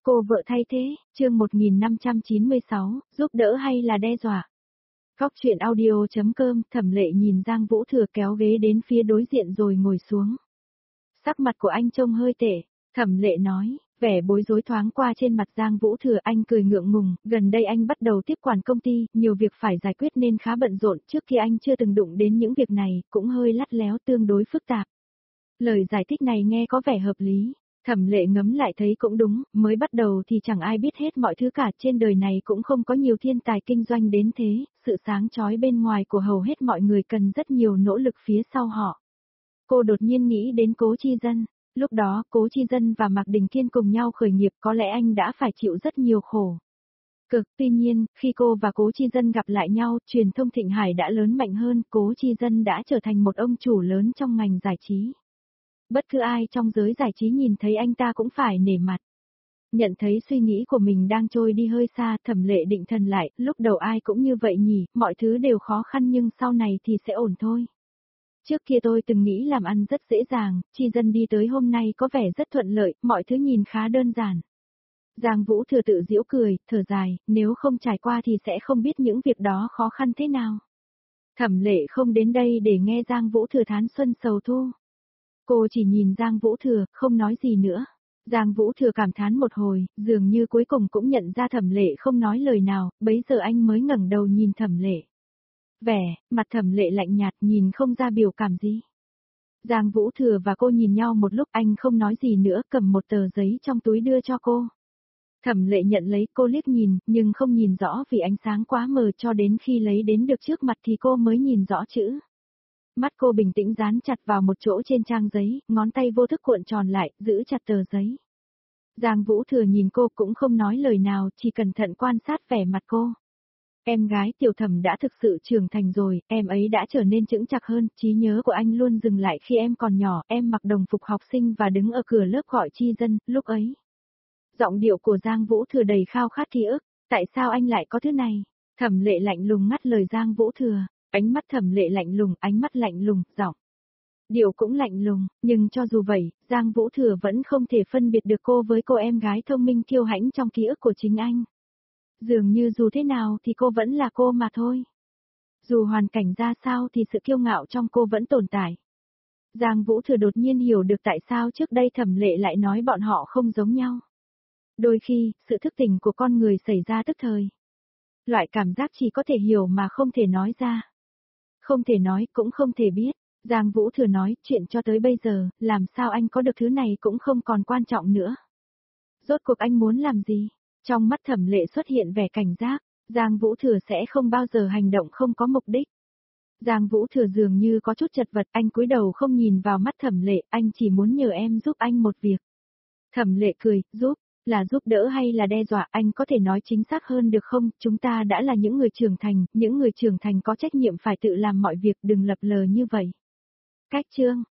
Cô vợ thay thế, chương 1596, giúp đỡ hay là đe dọa? Góc chuyện audio.com, Thẩm Lệ nhìn Giang Vũ Thừa kéo ghế đến phía đối diện rồi ngồi xuống. Sắc mặt của anh trông hơi tệ, Thẩm Lệ nói, vẻ bối rối thoáng qua trên mặt Giang Vũ Thừa. Anh cười ngượng ngùng, gần đây anh bắt đầu tiếp quản công ty, nhiều việc phải giải quyết nên khá bận rộn, trước khi anh chưa từng đụng đến những việc này, cũng hơi lắt léo tương đối phức tạp. Lời giải thích này nghe có vẻ hợp lý. Thẩm Lệ ngẫm lại thấy cũng đúng, mới bắt đầu thì chẳng ai biết hết mọi thứ cả, trên đời này cũng không có nhiều thiên tài kinh doanh đến thế, sự sáng chói bên ngoài của hầu hết mọi người cần rất nhiều nỗ lực phía sau họ. Cô đột nhiên nghĩ đến Cố Chi Dân, lúc đó Cố Chi Dân và Mạc Đình Thiên cùng nhau khởi nghiệp, có lẽ anh đã phải chịu rất nhiều khổ cực. Tuy nhiên, khi cô và Cố Chi Dân gặp lại nhau, truyền thông Thịnh Hải đã lớn mạnh hơn, Cố Chi Dân đã trở thành một ông chủ lớn trong ngành giải trí. Bất cứ ai trong giới giải trí nhìn thấy anh ta cũng phải nể mặt. Nhận thấy suy nghĩ của mình đang trôi đi hơi xa, Thẩm Lệ định thần lại, lúc đầu ai cũng như vậy nhỉ, mọi thứ đều khó khăn nhưng sau này thì sẽ ổn thôi. Trước kia tôi từng nghĩ làm ăn rất dễ dàng, Chi Dân đi tới hôm nay có vẻ rất thuận lợi, mọi thứ nhìn khá đơn giản. Giang Vũ Thừa tự giễu cười, thở dài, nếu không trải qua thì sẽ không biết những việc đó khó khăn thế nào. Thẩm Lệ không đến đây để nghe Giang Vũ Thừa thán xuân sầu thu. Cô chỉ nhìn Giang Vũ Thừa, không nói gì nữa. Giang Vũ Thừa cảm thán một hồi, dường như cuối cùng cũng nhận ra Thẩm Lệ không nói lời nào, bấy giờ anh mới ngẩng đầu nhìn Thẩm Lệ. Mặt Thẩm Lệ lạnh nhạt, nhìn không ra biểu cảm gì. Giang Vũ Thừa và cô nhìn nhau một lúc, anh không nói gì nữa, cầm một tờ giấy trong túi đưa cho cô. Thẩm Lệ nhận lấy, cô liếc nhìn, nhưng không nhìn rõ vì ánh sáng quá mờ, cho đến khi lấy đến được trước mặt thì cô mới nhìn rõ chữ. Mắt cô bình tĩnh dán chặt vào một chỗ trên trang giấy, ngón tay vô thức cuộn tròn lại, giữ chặt tờ giấy. Giang Vũ Thừa nhìn cô cũng không nói lời nào, chỉ cẩn thận quan sát vẻ mặt cô. Em gái Tiểu Thẩm đã thực sự trưởng thành rồi, em ấy đã trở nên chững chạc hơn, trí nhớ của anh luôn dừng lại khi em còn nhỏ, em mặc đồng phục học sinh và đứng ở cửa lớp gọi Chi Dân, lúc ấy. Giọng điệu của Giang Vũ Thừa đầy khao khát ký ức, tại sao anh lại có thứ này? Thẩm Lệ lạnh lùng ngắt lời Giang Vũ Thừa. Ánh mắt Thẩm Lệ lạnh lùng, ánh mắt lạnh lùng, giọng điệu cũng lạnh lùng, nhưng cho dù vậy, Giang Vũ Thừa vẫn không thể phân biệt được cô với cô em gái thông minh kiêu hãnh trong ký ức của chính anh. Dường như dù thế nào thì cô vẫn là cô mà thôi. Dù hoàn cảnh ra sao thì sự kiêu ngạo trong cô vẫn tồn tại. Giang Vũ Thừa đột nhiên hiểu được tại sao trước đây Thẩm Lệ lại nói bọn họ không giống nhau. Đôi khi, sự thức tỉnh của con người xảy ra tức thời. Loại cảm giác chỉ có thể hiểu mà không thể nói ra. Không thể nói, cũng không thể biết. Giang Vũ Thừa nói, chuyện cho tới bây giờ, làm sao anh có được thứ này cũng không còn quan trọng nữa. Rốt cuộc anh muốn làm gì? Trong mắt Thẩm Lệ xuất hiện vẻ cảnh giác, Giang Vũ Thừa sẽ không bao giờ hành động không có mục đích. Giang Vũ Thừa dường như có chút chật vật, anh cúi đầu không nhìn vào mắt Thẩm Lệ, anh chỉ muốn nhờ em giúp anh một việc. Thẩm Lệ cười, giúp, là giúp đỡ hay là đe dọa, anh có thể nói chính xác hơn được không? Chúng ta đã là những người trưởng thành, những người trưởng thành có trách nhiệm phải tự làm mọi việc, đừng lập lờ như vậy. Cách chương